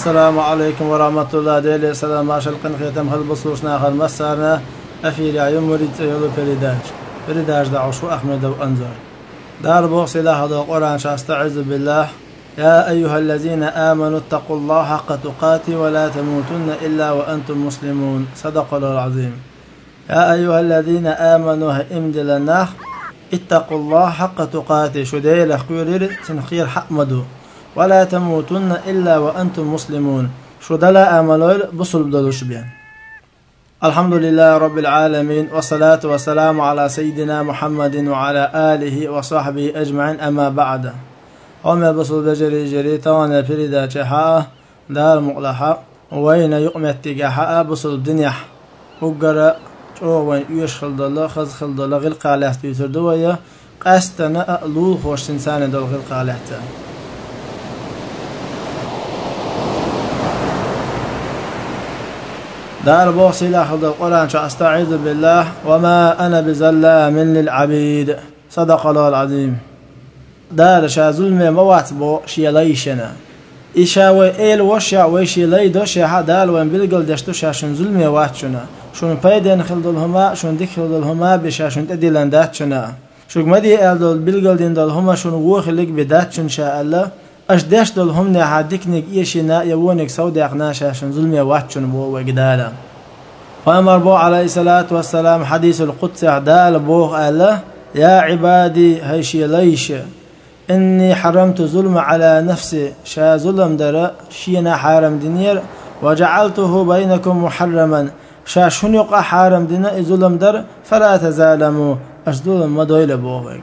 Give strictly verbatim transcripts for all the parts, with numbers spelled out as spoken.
السلام عليكم ورحمة الله ديلي السلام عشرقن ختم هل بصوصنا خل مسارنا أفيل عيون مريد يلو بريداج بريداج دعوشو أحمد وأنزر دار بوصي له هذا القرآن شاستعذ بالله يا أيها الذين آمنوا اتقوا الله حق تقاته ولا تموتن إلا وأنتم مسلمون صدق الله العظيم. يا أيها الذين آمنوا امد لنا اتقوا الله حق تقاته شديل أخير تنخير حمدو ولا تموتن إلا وأنتم مسلمون شدلا آمنوا بصل بدلوش بيان. الحمد لله رب العالمين والصلاة والسلام على سيدنا محمد وعلى آله وصحبه أجمعين أما بعد. وما بصل بجري جري توانا فريدا شحاء دار مقلحة وين يقمت تجاحاء بصل الدنيا وقرأ وين يشخل دلا خز خل دلا غلق على يسر دوية قاستنا لول خوش إنسان دل غلق على دار بوصي لاخذ القرآن أستعيذ بالله وما أنا بظلام للعبيد صدق الله العظيم. دار شا ظلم موات بو شي ليشنا إشاوي إيل وشا ويشي لي دوشا دار وين بلقل دشتو شاشن ظلم واتشنا شون بايدين خلدلهما شون ديك خلدلهما بشاشون تديلان داتشنا شوك مدي ألدل بلقل دين دلهما شون ووخلق بداتشن شاء الله أش داش دلهم نها ديكنك إيشنا يوونك سوداق ناشاشن ظلم واتشن بو وقدالا. وأمر بو عليه الصلاة والسلام حديث القدس عدال بوغ الله يا عبادي هيشي ليش إني حرمت ظلم على نفسي شا ظلم در شينا حارم دينير وجعلته بينكم محرما شا شنق حارم دينا ظلم در فلا تزالموا أش ظلم مدويل بوغ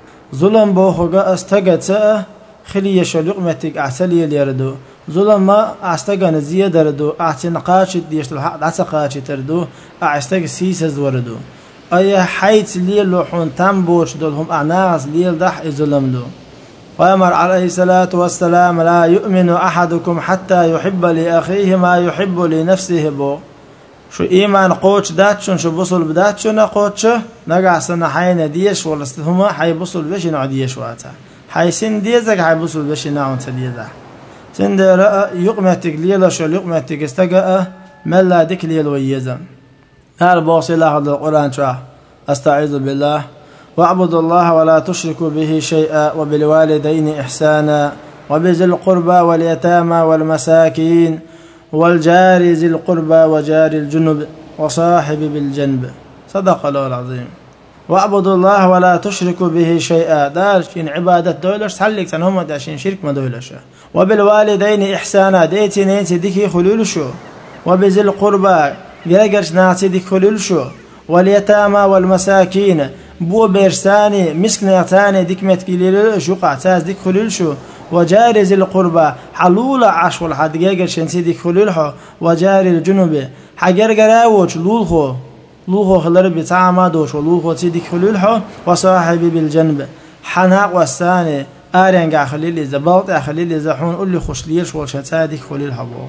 ظلم بوغ استقت خلي شلقمتك أعسلي ليردو ظلم ما أستجن زيادة ردو أعتنقاش ديش الحق عتقاش تردو أعستج سيسز وردو أي حيث ليل لحون تنبوش دولهم أعناس ليل دح ظلم دو. وأمر عليه الصلاة والسلام لا يؤمن أحدكم حتى يحب لأخيه ما يحب لنفسه بو شو إيمان قوش داتشون شو بصل بداتشون قوش نقع سنة حين ديش ولستهما حي بصل بش نعديش واتا حي سن ديزك حي بصل بش نعون تديزك سند رأى يقمتك ليلا شو يقمتك استجاء ملا ديك ليل ويزم. هذا بوصي الله هذا القرآن شاه أستعيذ بالله واعبدوا الله ولا تشركوا به شيئا وبالوالدين إحسانا وبذي القربى واليتامى والمساكين والجار ذي القربى وجار الجنب وصاحب بالجنب صدق الله العظيم. واعبدوا الله ولا تشركوا به شيئا دارشين عبادة دولش تحلق سنهم داشين شرك ما دولش. وبالوالدين إحسانا ديتي نيتي ديكي خلول شو وبذي القربى جاجرش ناتي ديك خلول شو واليتامى والمساكين بو بيرساني مسكناتاني ديك متكليل شو قعتاز ديك خلول شو وجار ذي القربى حلول عش والحد جاجرش نسي ديك خلول وجار الجنوب حجر جراوش لولخو لولخو خلر بتاعما دوش ولولخو تي ديك خلول وصاحبي بالجنب حناق والثاني آرينجا خليل زبالت خليل زحون قل لي خوش ليش والشتادك خليل حبو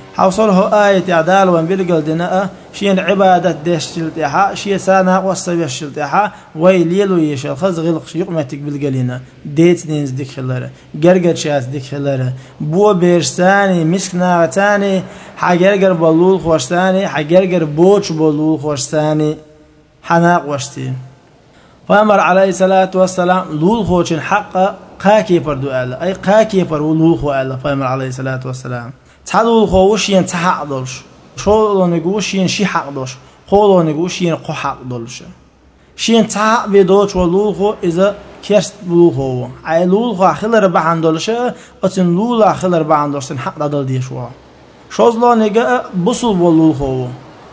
حوصله آية عدال وان بيلقل دناء شين عبادة ديش شلتها شي سانا وصبي شلتها ويليلو يشل خز غلق يقمتك بالقلينا ديت نينز ديك خلره جرجر شاس ديك خلره بو بيرساني مسكنا تاني حجرجر بلول خوشتاني حجرجر بوش بلول خوشتاني حناق وشتي. وأمر عليه الصلاة والسلام لول خوشن حق قاكي بردو ألا أي قاكي برو لول خو ألا فأمر عليه الصلاة والسلام تحلول خوشين تحق دولش شو نقوشين شي حق دولش خو نقوشين قو حق دولش شين تحق بدولش ولول خو إذا كرست لول خو أي لول خو خلر بعن دولش أتن لول خلر بعن دولش حق دول ديشوا شوز لا نجا بصل ولول خو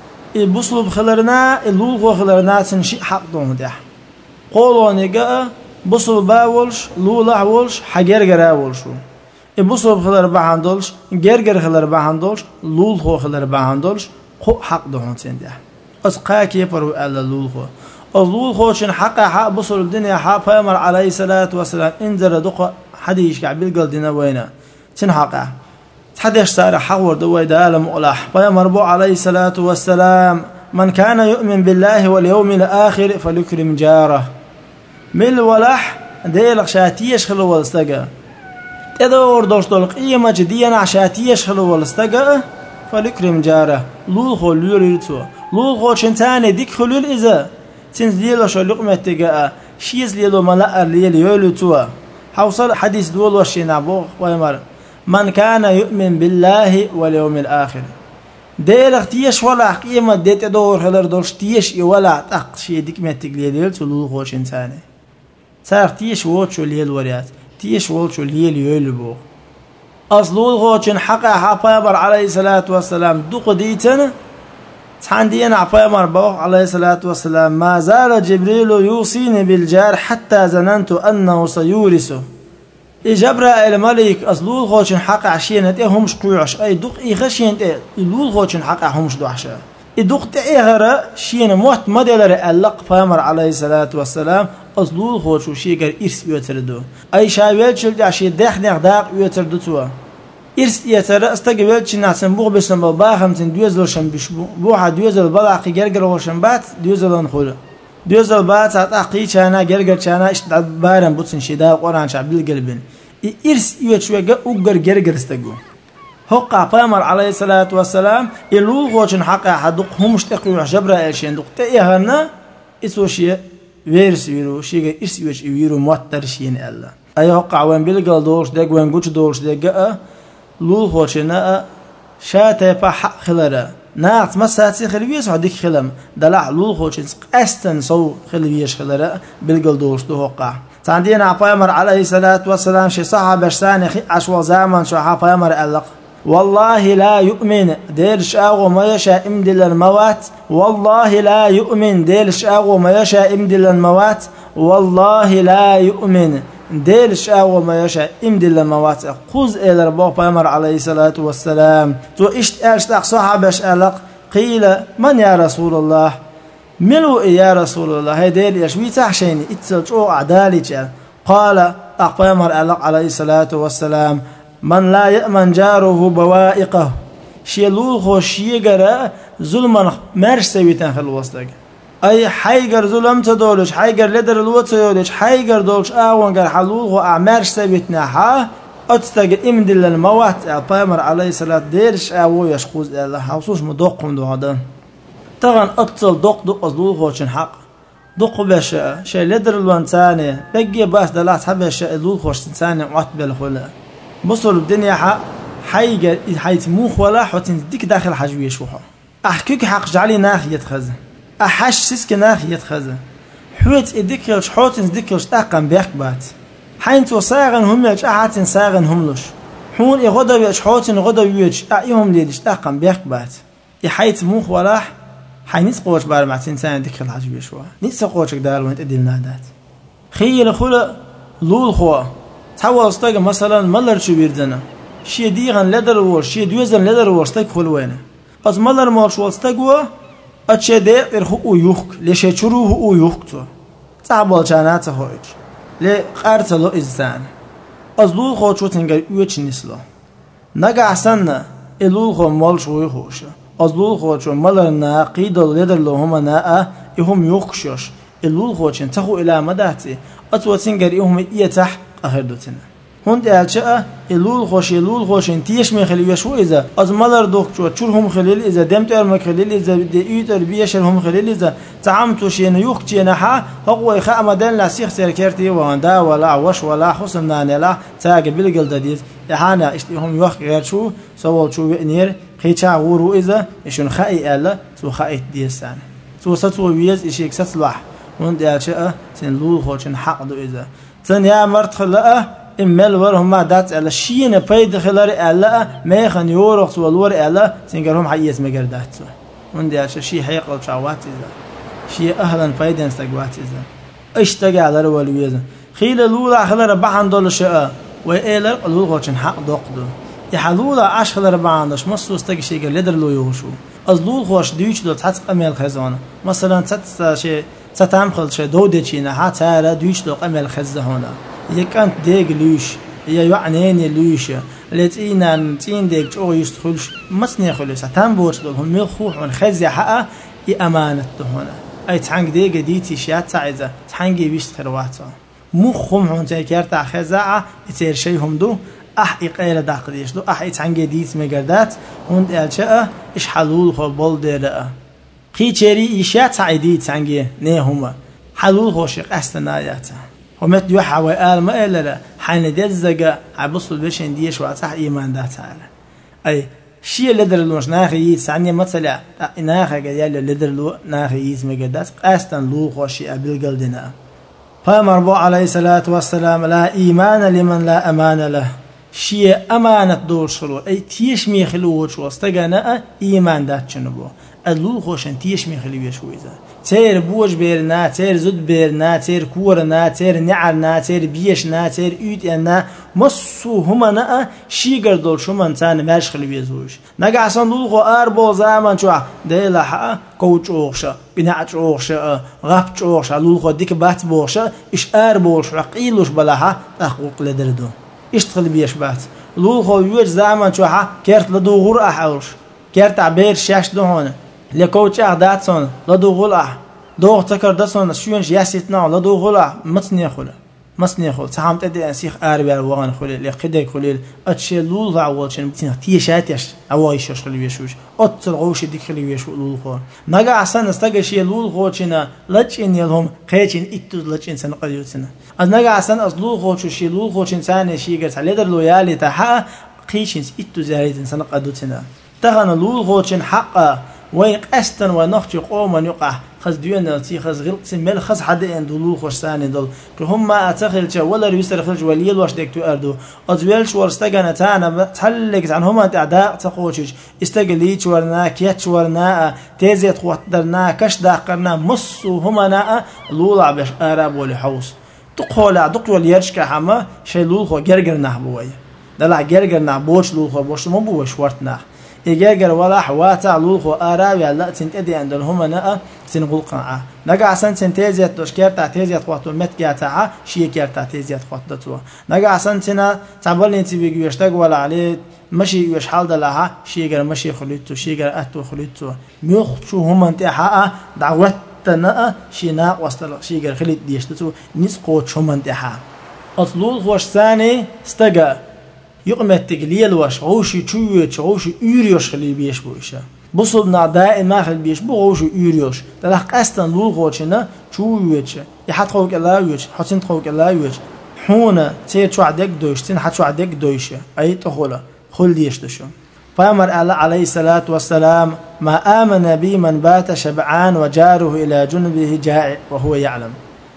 البصل بخلرنا اللول خو خلرنا تن شي حق دون ده قولوا نجا بصل باولش لولا ولش حجر جراولشو بصل بخلر بعندولش جرجر خلر بعندولش لول خو خلر بعندولش خو حق دهون تنده أسقاك يبرو على لول خو اللول خو شن حق حق بصل الدنيا حق فأمر عليه الصلاة والسلام انزل دق حديش كعبيل قلدنا وينا شن حقه حديش صار حور دوي دالم ألاح فأمر بو عليه الصلاة والسلام من كان يؤمن بالله واليوم الآخر فليكرم جاره مل ولح ديلك شاتيش خلو واستجا تدور دوشتول قيمة جديا عشاتيش خلو والستقى فليكرم جاره لول خو لوريتو لول خو شنتاني ديك خلول إذا تنزليلو شو لقمة تقى شيز ليلو ملاء ليل يولتوا حوصل حديث دول وشينا بوغ ويمر من كان يؤمن بالله واليوم الآخر ديل اختيش ولا قيمة ديت دور خلر دورش تيش ولا تق شي ديك ما تقليل تلو خوش انساني صار تيش ووتشو ليل وريات تيش ووتشو ليل يولبو أصلو خوش حقا حبيبر عليه الصلاة والسلام دوق ديتن تحندين عبيبر بوغ عليه الصلاة والسلام ما زال جبريل يوصيني بالجار حتى ظننت أنه سيورثه جبرائيل الملك أصلول خوشن حق عشينة إيه همش قيعش أي دق إيه خشين إيه لول خوشن حق همش دوحشة إدق تأيهرة شين موت مدلر ألق فامر عليه الصلاة والسلام أصلول خوش وشيجر إرس يتردو أي شاويل شلت عشي داخل داق يتردو توا إرس يتر استقبل شن عشان بوق بسم بالباخم تن دوزل شن بشبو بوها دوزل بلاقي جرجر وشن بات دوزل نخوله دوزل بات عتاقي شانا جرجر شانا إيش بارم بوتسن شدا قران شعب القلبين إرس يتشوجا أوجر جرجر استجو هقع فامر عليه الصلاة والسلام يلول خوشن حقا حدق هم مشتقوا جبرائيل شين دق تأيهرنا إسوشيا ويرس ويرو شيء إرس يوش ويرو موتر شين ألا أي هقع وين بيلقى دورش دق وين قوش دورش دق لول خوشنا شاتة بحق خلرا ناقص مساتي خلويش هديك خلم دلع لول خوشن أستن صو خلويش خلرا بيلقى دورش ده هقع عندنا عفامر عليه الصلاة والسلام شي صحابة ثاني عشوا زمان شو عفامر ألق والله لا يؤمن ديرش أغو ما يشاء إمدل الموات والله لا يؤمن ديرش أغو ما يشاء إمدل الموات والله لا يؤمن ديرش أغو ما يشاء إمدل الموات خذ إلى ربو عفامر عليه الصلاة والسلام تو إشت أشتاق صحابة ألق قيل من يا رسول الله ملو يا رسول الله هيديل يشوي تحشيني اتسلجو عدالي قال أقامر عليه الصلاة والسلام من لا يأمن جاره بوائقه شيلول خوشيقر ظلما مرش سويتان خلوصدق أي حيقر ظلم تدولش حيقر لدر الوت يودش حيقر دولش آوانقر حلول خو أعمرش سويتنا حا أتستقر إمدل الموات أقامر عليه الصلاة ديرش آوو يشخوز الله حوصوش مدوقهم دو هذا طبعا أتصل دق دق أصلول خوشن حق دق بشاء شيء لدر الوانتاني بقي باس دلات حبه شيء أصلول خوشن ثاني معتبل خلا مصر الدنيا حق حيجر حيت موخ ولا حتن ديك داخل حجوية شوحة أحكيك حق جعلي ناخ يتخزن أحش سيسك ناخ يتخزن حوت إديكلش حوتن ديكلش تاقم بيك بات حين توصاغن هم يج أحاتن ساغن هملش حون إغدا ويج حوتن غدا ويج أعيهم ليلش تاقم بيك بات يحيت موخ ولا حينيس قوش بار مع تنسان ديك الحجوية شوحة نيس قوشك دار وانت أدي النادات خيل خلا لول خوا تحول استاق مثلا ملر شو بيردنا شي ديغن لدر ور شي دوزن لدر ور استاق خلوانه از ملر مال شو استاقوا اتشي دي ارخو يوخ ليش يشروه او يوختو تعبال جانات هوج لي قرتلو ازان از لول خو چو تنگر يوچ نسلا نگا احسن لول خو مال شو يخوش از لول خو چو ملر نا قيد لدر لو هما نا يهم يوخشش لول خو چن تخو الى مداتي اتو تنگر يهم يتح أهردتنا هند ألشأ اللول خوش اللول خوش انتيش من خليل شو إذا أزمالر دكتور شرهم خليل إذا دمت أرم خليل إذا بدي تربية شرهم خليل إذا تعمت شيء نيوك جناحة هو يخاء مدن لا سيخ سيركرتي واندا ولا وش ولا حسن نانلا تاج بالجلد ديز يحنا اشتهم يوخ غير شو سوال شو نير خيشا غورو إذا يشون خائي ألا تو خائي ديسان تو ستو بيز إشيك ستلح هند ألشأ سنلول خوش حق دو إذا ثانيا مرت خلاء إمل ورهم ما دات على شيء نبيد خلار على ما يخن يورخ والور على سنجرهم حيس مجردات وندي عشان شيء حيقل شعوات إذا شيء أهلا فايدة استجوات إذا إيش تجي على رول ويزن خيل الأولى خلار بعند دول شقة وإيلر الأولى خوشن حق دقدو يحلولا عش خلار بعندش مصر استجي شيء لدر لو يوشو أزلول خوش ديوش دول تحت أميل خزانة مثلا تحت شيء ستام خل شيء دودة شيء حتى على ديوش دول أميل خزانة يكانت ديج لوش يا يعنين لوش لتينا تين ديج أو يستخلش مسني خلص ستام بورش دول هم يخوح من خزي حقه يأمانة هنا أي تحنج ديج ديتي شيات تعزة تحنجي بيشت خرواته مخهم هون تكرت خزاعة يصير شيء هم دو أح إقيل داقديش دو أح إتعنجي ديت مقردات وند ألشاء إش حلول خو بول ديرا خي تشري إشات سعيدي تعنجي نه هما حلول خو شيق أستناياته ومت يوحى وقال ما إلا لا حين ديت زجا عبصوا البشن ديش وعصح إيمان ده تعالى أي شيء لدر لوش ناخي ثانية مثلا ناخي قال لدر لو ناخي مقردات أستن لو خو شيء بالقلدنا فمربو عليه الصلاة والسلام لا إيمان لمن لا أمان له شيء أمانة دور شلو أي تيش ميخلو شو استجنا إيمان دات شنبو اللو خوشن تيش ميخلو يشويزا تير بوج بيرنا تير زد بيرنا تير كورنا تير نعرنا تير بيشنا تير يدنا مصو هما نا شيغر دول شو من تان ماش خلو يزوج نجا عشان لو خو أربع زمان شو ده لحق كوتش أوخشة بناء أوخشة غاب أوخشة لو خو ديك بات بوخشة إيش أربع شو قيلوش بلاها أخوك لدردو اشتغل بيش بات لو خو يوج زمان شو ها كرت لدو غور أحوش كرت عبير شاش دهونه لكوتش أخدات صن لدو غلع دو تكر دصن شونش ياسيتنا لدو غلع متني خلا متني خل سهم تدي أنسيخ أربع وان خليل لقدر خليل أتشيل لول عوض شن بتينا تيشاتيش أوايش خلي بيشوش أتصل غوش ديك خلي بيشو لول خل نجا عسان استجى شيء لول خل شنا لجين يلهم قيتين إتوز لجين سنة قديوتنا از نجا عسان از لول خل شو شيء لول خل شن سانة شيء قرص على در لويالي تحا قيشين إتوز زايد سنة قديوتنا تغنى لول خل شن حقا ويق أستن ونختي قوما يقع خز ديونا تي خز غلط مل خز حد اندلو خوش ثاني دل كهم ما أتخيل ولا يسر خرج وليل واش ديك تو أردو أزويل شو استجنا تانا تحلق عن هم أعداء تقوشش استجليت ورنا كيت ورنا تزيد قدرنا كش داقرنا مص وهم نا لولا بش أراب ولا حوس تقول دكتور يرشك حما شيء لول خو جرجر نحبويه دلع جرجر نحبوش لول خو بوش مو بوش ورتنا يجرجر ولا حواتا لول خو أراب يلا تنتدي عند هم نا تنقول قنعة نجا عسان تنتزيت دوش كيرتا تزيت قوتو مت كيرتا شيء كيرتا تزيت قوتو نجا عسان تنا تعبل انت بيجي يشتاق ولا عليه مشي يش حال دلها شيء غير مشي خليتو شيء غير اتو خليتو ميخ شو هم انت حق دعوتنا شيء نا وصل شيء غير خليت ديشتو نيس قوت شو من تحا اطلول خوش ثاني استجا يقمت تقليل واش غوشي تشويت غوشي يوريوش خلي بيش بويشه بصلنا دائما خل بيش بغوش يوريوش تلاق أستن لول غوشنا شو يوتش يحط خوك الله يوتش حطين خوك الله يوتش حونا تير شو عدك دوش تين حط شو عدك دوش أي تخوله خل ديش تشو فأمر عليه الصلاة والسلام ما آمن بي من بات شبعان وجاره إلى جنبه جائع وهو يعلم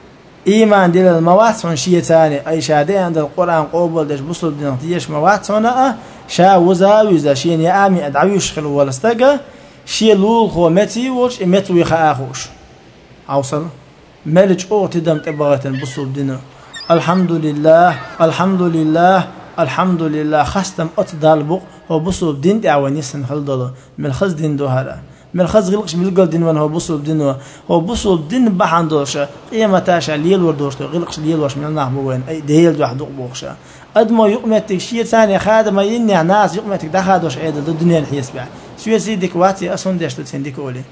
إيمان دل الموات عن شيء ثاني أي شهادة عند القرآن قبل دش بصل بنتيجة موات هنا شا وزا وزا شين يا أمي أدعيوش خلو ولا استجا شيء لول خو متي وش متو يخاخوش أوصل ملج أو تدم تبغت بصل بدنا الحمد لله الحمد لله الحمد لله خستم أتدال بق وبصل بدين تعوني سن خلدله من خز دين دوهرة من خز غلقش بالقل دين وأنا هو بصل بدين هو بصل بدين بحندوش قيمة تاشا ليل وردوش غلقش ليل وش من النحبوين أي ديل واحد بوخشة أدم يقمتك شيء ثاني خادم يني ناس يقمتك دخادوش عيد الدنيا الحيس بعد شو يزيدك واتي أصلا ديش تسندك أولي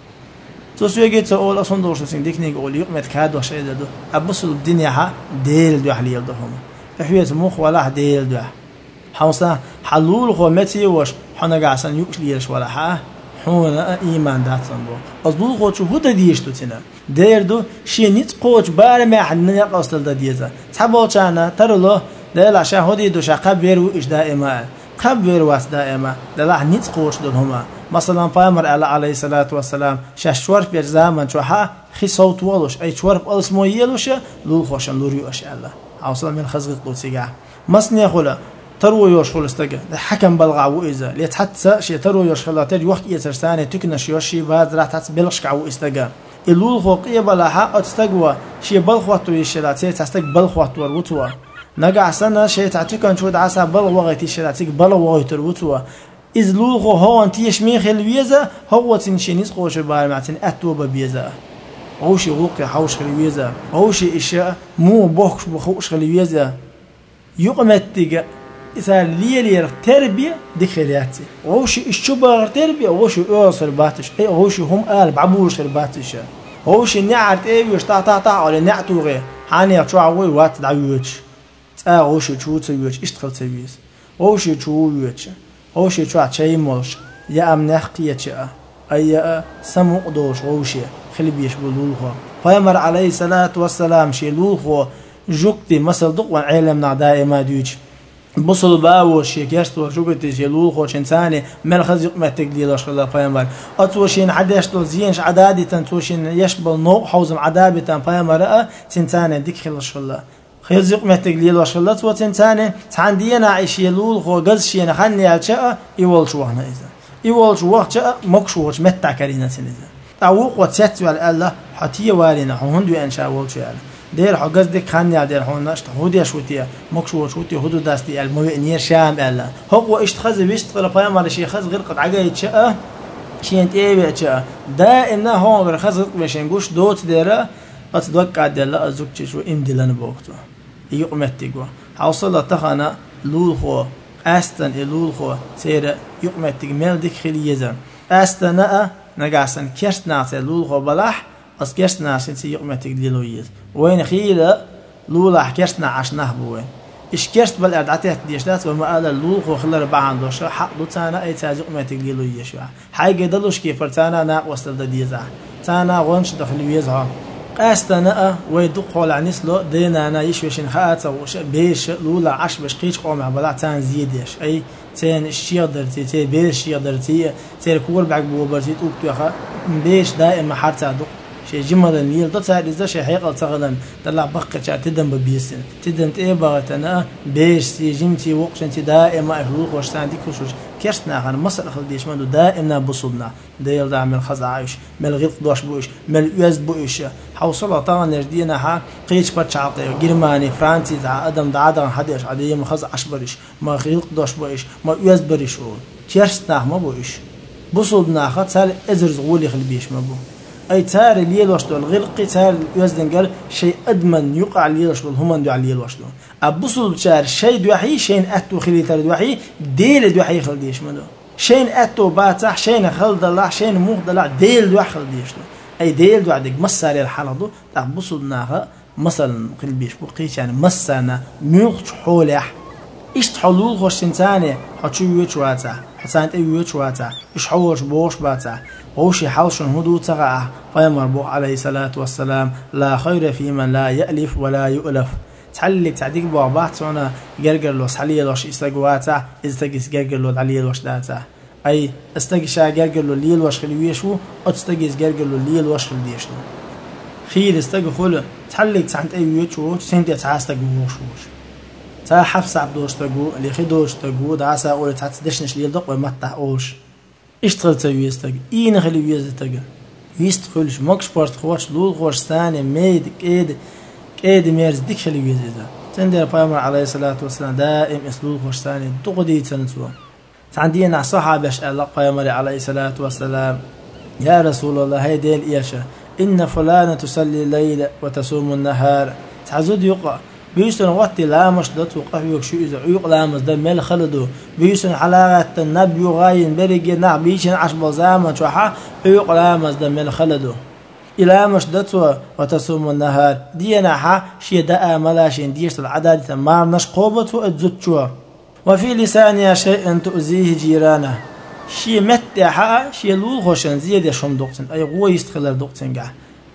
تو شو يجي تقول أصلا دوش تسندك نيجي أولي يقمتك هادوش عيد دو أبصل الدنيا ها ديل دو حليل دهم تحوية مخ ولا ديل دو حوصا حلول قومتي وش حنا قاعسن يوش ليش ولا ها حونا إيمان دات صنبو أصدول قوتشو هو تديش تتنا دير دو شيء نيت قوتش بار ما حنا يقصل تديزا تحبوا كنا ترى لا لا شاهدي دوش قبير وإيش دائما قبير واس دائما لا لا نيت قوتش دهما مثلا فامر عليه الصلاة والسلام شاشور في زمان شو ها خي صوت ولش أي شور بقلس مويلوش لول خوشن لوريوش الله عوصل من خزق قوتيجا مصنع خلا تروي يوش خل استجا حكم بلغ وإذا ليتحت شيء تروي يوش خلا تجي وقت يترساني تكنش يوشي بعد راح تحت بلغش كعو استجا اللول خوقية بلا حق استجوا شيء بلغ وقت ويشلاتي تستج بلغ وقت وربطوا نجع سنة شيء تعتقد شو دعسة بلغ وقت يشلاتي بلغ وقت وربطوا إذ لول خو هو أنت يشمي خل بيزا هو تنشينيس خوش بار معتن أتوا ببيزا هوشي غوقي حوش خل بيزا هوشي إشياء مو بوخش بخوش خل بيزا يقمت تيجا إذا ليلير تربية دخلياتي هوشي الشبار تربية هوشي أوصل باتش أي هوشي هم قال بعبوش الباتش هوشي نعرت أي وش تا تا تا على نعتوغي حاني أشوع وي وات دعويش تا هوشي شو تسويش إيش تخل تسويش وشي شو يوتش وشي شو عشي مولش يا أم نحقيتش أي سمو دوش وشي خلي بيش بلولخو فيمر عليه الصلاة والسلام شي لولخو جوكتي مثل دقوان علمنا دائما ديوش بصل باوش يكشت وشوكتي شي لولخو شنساني ملخز يقمع تقليلوش خلا فيمر أتوشين عداشتو زينش عدادي تنتوشين يشبل نوع حوزم عدابي تن فيمر تنساني ديك خلش خلا خيز يقمع تقليلوش خلا تو تنساني تاندينا عيش يلولخو قز شينا خاني عالشاء يولش وحنا إذا يولش وحشاء مكشوش متع كرينا سنزا أوق وتسيتو على الله حتى والينا هندو أنشاء ولش على دير حجز ديك خاني دير هون نشت هودي شوتيا مكشو شوتي هودو داستي الموينير شام الله هو اشتخذ بيشتغل فيام على شيء خز غير قد عجايد شقة شين تيبي شقة دائما هون غير خز مشان جوش دوت ديره أتدوك عد الله أزوج شو إمدي لنا بوقته يقمتي جوا حوصل تخنا لولخو أستن لولخو سير يقمتي مال ديك خليزة أستن نجاسن كشت ناس لولخو بلاح أس كشت ناس سي يقمتي دلويز وين خيلة لولا كشت ناس نهبوين إيش كشت بالأدعتها ديشلات وما قال لولخو خلر بعان دوش حق دوتانا أي تاج يقمتي دلويز شو حاجة دلوش كيف تانا ناق وصل ديزا تانا غونش دخل ويزها أستنا ويدق على نسلو دينا أنا يشوشين خاطر وش بيش لولا عش بش قيش قوم عبلا تان زيدش أي تان الشيء درتي تي بيش شيء درتي تي كور بعق بوبرتي توك تخا بيش دائما حرت عدق شيء جمل النيل ده تاع إذا شيء حقل تغلن طلع بقى تاع تدم ببيسن تدم إيه بغت أنا بيش سي جمتي وقش أنت دائما أخلوق وش عندك وش كرتنا خن مصر خلديش منو دائما بصدنا ديل دعم الخز عايش مل غيط دوش بوش مل يوز بوش حوصل طبعا نجدينا ها قيش بتشعطي جرماني فرنسي دع أدم دع أدم حديش عادي ما خز عشبرش ما غيط دوش بوش ما يوز بريش كرتنا ما بوش بصدنا خد سال إزر زغولي خلبيش ما بو أي تار الليل وشلون غير قتال يوزن قال شيء أدمن يقع الليل وشلون هم ندوا على الليل وشلون أبصل شار شيء دوحي شيء أتو خلي تار دوحي ديل دوحي خلديش منو شيء أتو باتح شيء خلد الله شيء موخد الله ديل دوح خلديش أي ديل دوح ديك مسار الحلقة أبصل ناها مثلا خلبيش بقيش يعني مسنا موخ حولح إيش تحلول خوش إنساني حتشو يوتشواتا حسانت أي يوتشواتا إيش حوش بوش باتا وشي حوش هدو تغاه فيمر عليه الصلاة والسلام لا خير في من لا يألف ولا يؤلف تحلق تعديك بوابات سونا جرجر لوس حليه لوش استجواتا استجس جرجر لو عليه لوش داتا أي استجشا جرجر لو ليل وش خليويشو أو تستجس جرجر لو ليل وش خليشلو خير استج خل تحلق تعند أي يوتشو تسنت تعاستج وشوش تا حفص عبدوش تجو اللي خدوش تجو دعسا أول تعتدشنش ليل دق ومتع أوش اشتغل تيستج إين خلي ويزتج يستخلش ماكش بارت خوش لول خوش ثاني ميد كيد كيد ميرز ديك خلي ويزيدا تندر بيامر عليه الصلاة والسلام دائم اسلول خوش ثاني تقدي تنسوا عندنا صحابة الله بيامر عليه الصلاة والسلام يا رسول الله هيدي الإيشة إن فلانة تصلي الليل وتصوم النهار تعزود يقع بيسن وقت لامش دت وقفيك شو إذا عيق لامس ده مال خلده بيسن حلاقة النبي غاين بريجي نع بيسن عشب زمان شوحة عيق لامس ده مال خلده إلامش دت وتصوم النهار دينا ح شيء داء ملاشين ديش العدد تمار نش قوبت وأتزتشوا وفي لسانها شيء تؤذيه جيرانه شيء مت ح شيء لول خوشن زيادة شم دقتن أي قوي يستخلر دقتن جا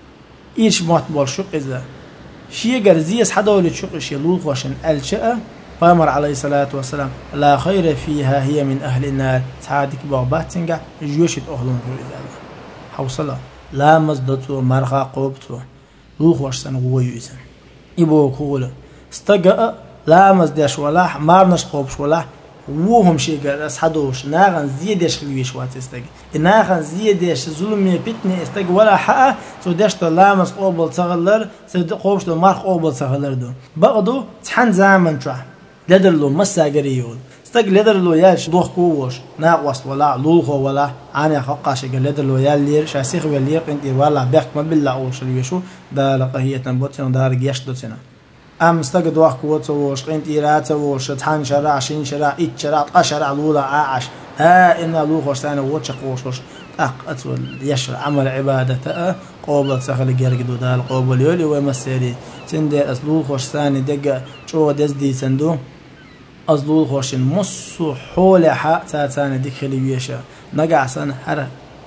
إيش مات بالشق إذا شيء جرزيس حدا ولا تشق شيء لول خوشن الشقة فأمر عليه الصلاة والسلام لا خير فيها هي من أهل النار تعادك باباتن جا جوشت أهلهم في إذا حوصله لا مزدتو مرخا قوبتو لول خوشن قوي يسن يبو كوله استجأ لا مزدش ولا مارنش قوبش ولا وهم شيء جالس حدوش ناغن زيدش خليش واتستج ناغن زيدش ظلمي بيتني استج ولا حق تودش تلامس قوبل تغلر سد قوبش المرخ قوبل تغلر دو بعضو تحن زمن ترى لدرلو مساجريول استج لدرلو ياش دوخ كوش ناقص ولا لولخو ولا انا حقاش لدرلو يالير شاسيخ ولير انت ولا بيخ ما بالله او شليشو دا لقهيه تنبوتن دار جيش دوتنا أم استجد واحد وتوش قنت إيرات وش تحن شرع عشرين شرع إيد شرع عشرة لولا عاش آه إن لوخش ثاني وتشق وش أق أتول يشر عمل عبادة آه قابل سخل جرجدو دال قابل يولي ومسيري تندي أسلوخش ثاني دقة شو دزدي سندو أزلول خوشين مصو حول حق تاتان ديكلي ويشا نقعسن هر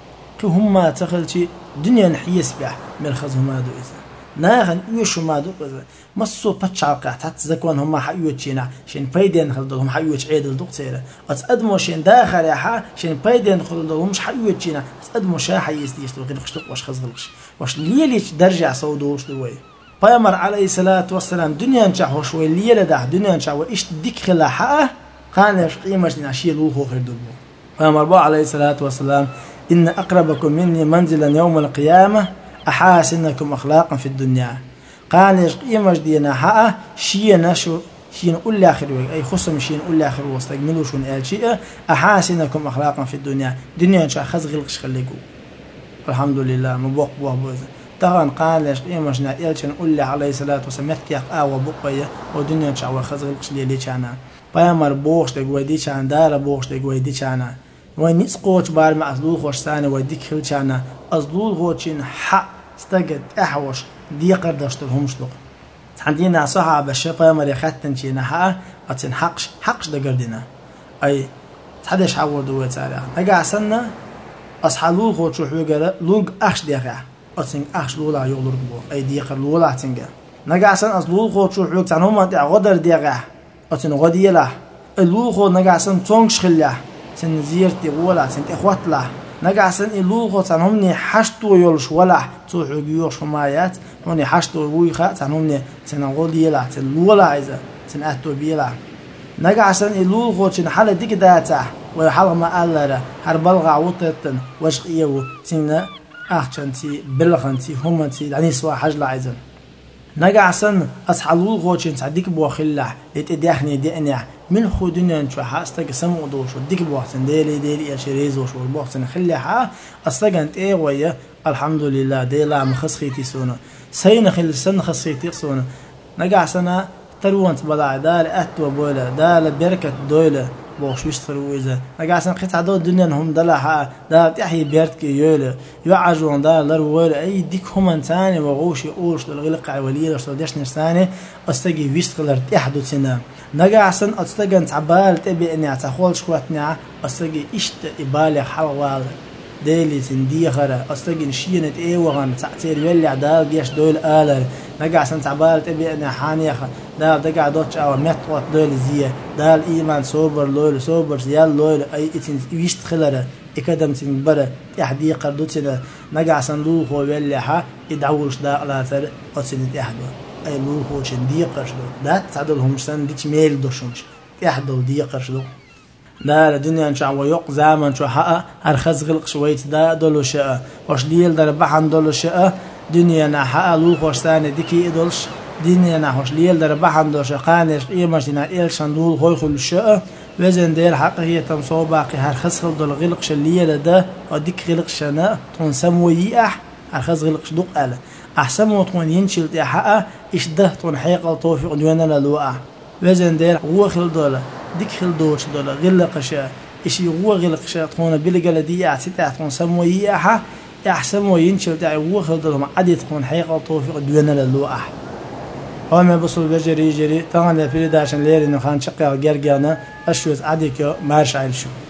كهما تخلتي دنيا نحيس بح من الخزهما دو إذا ناخن يوشو ما دو إذا مصو بتشعقع تتزكون هما حيوتشينا شين بايدين خلدهم حيوتش عيد الدكتيرة أتقدمو شين داخل يا حا شين بايدين خلدهم مش حيوتشينا أتقدمو شا حيس ديشتو غير خشتق واش خزغلش واش ليليش درجع صودوش دوي بيامر عليه الصلاة والسلام دنيا نشع هو شوي ليلة ده دنيا نشع وإيش ديك خلا حقه قال قيمة نعشي لوه خير دبو بيامر عليه الصلاة والسلام إن أقربكم مني منزلا يوم القيامة أحاسنكم أخلاقا في الدنيا قال قيمة دينا حقه شيء نشو شيء نقول آخر أي خصم شيء نقول آخر واستجملوا شون قال شيء أحاسنكم أخلاقا في الدنيا دنيا نشع خز غلقش خليكو الحمد لله مبوق بوه بوه طبعا قال قيمة جنا إلشن قل عليه الصلاة والسلام يحكي أقوى بقية ودنيا نشعوا خزغلقش ليلي كانا بيامر بوش تقويدي كان دار بوش تقويدي كانا ونيس قوش بار ما أزلول خوش ثاني وديك هل كانا أزلول خوشين حق استجد أحوش دي قردش تلهمش لق عندنا صحابة الشيء بيامر يختن كينا حق أتن حقش حقش دقردنا أي تحدش عود ويتسارع نقع سنة أصحابول خوش وحوجة لوج أخش ديقع أتن أخش لولا يغلر بو أي ديقر لولا تنجا نقع سن أصلول خوش وحوجة تن هم غدر ديقع أتن غدي له اللول خو نقع سن تونش خلاه تن زيرتي ولا تن إخوات له نقع سن اللول خو تن همني حشتو يلش ولا توح يجيوش حمايات همني حشتو ويخا تن همني تن غدي له تن لولا عايزة تن أتو بيله نقع سن اللول خو تن حلا ديك داتا وحلا ما قال هربلغ وطتن وش إيوه تن أخشنتي بلغنتي همنتي يعني سوا حجل عايزة نقع سن أصحابول خوشين تعديك بوخلة يتدخني دقنع من خودنا نشوف حاستك سمو دوش وديك بوحسن ديلي ديلي أشريز وش والبوحسن خلي حا أستجنت إيه ويا الحمد لله ديلا مخسخيتي سونا سين خل سن خسخيتي سونا نقع سنة تروانت بلا دال أتوا بولا دال بركة دولة بوش يشتروا إذا نقع سن قطع دول الدنيا هم دلا حا دال تحيي بيرتك يولا يعجون دال لرولا أي ديك هم انتاني وغوش يقولش للغلق عوليه لش توديش نرساني أستجي ويشتغل تحدو سنا نقع سن أستجن تعبال تبي إني أتخول شواتنا أستجي إشت إبالي حلوال ديلي تندي خرا أستجن شينة إيه وغن تعتير يلي عدال جيش دول آلر نقع سن تعبال تبي إني حانيخ دال دقع دوتش أو متوات دول زيه دال إيمان صوبر لول صوبر زيال لول أي إتن ويشت خلرة إكدم تنبرة تحدي قردوتنا نقع سن لوخو يلي حا يدعوش دا على ثر أتسن تحدو أي لوخو شن دي قرشلو دا تعدلهم سن ديش ميل دوشنش تحدو دي قرشلو دا الدنيا نشع ويق زمن شو حقا هرخز غلق شويت دا دولو شقا وش ديل در بحن دولو شقا دنيا نحقا لوخوش ثاني ديكي إدولش دنيا نحوش ليل در بحن دولو شقانيش إيماش دينا إيل شندول خوي خلو شقا وزن دير حقا هي تمصو باقي هرخز خل دول غلق شليل دا وديك غلق شنا تون سمو ييح هرخز غلق شدوق ألا أحسن وطون ينشل دي حقا إش ده تون حيقا توفيق دوانا للوقع وزن دير هو خل دولا ديك خل دوش دولا غلق شا إشي هو غلق شا تون بلقل دي أعتتا تون سمو ييحا أحسن وينشل دي هو خل دولا معدي تون حيقا توفيق دوانا للوقع هما بصل بجري جري تغنى في داشن ليري نخان شقيا جرجانا أشوز عديك مارش عيل شو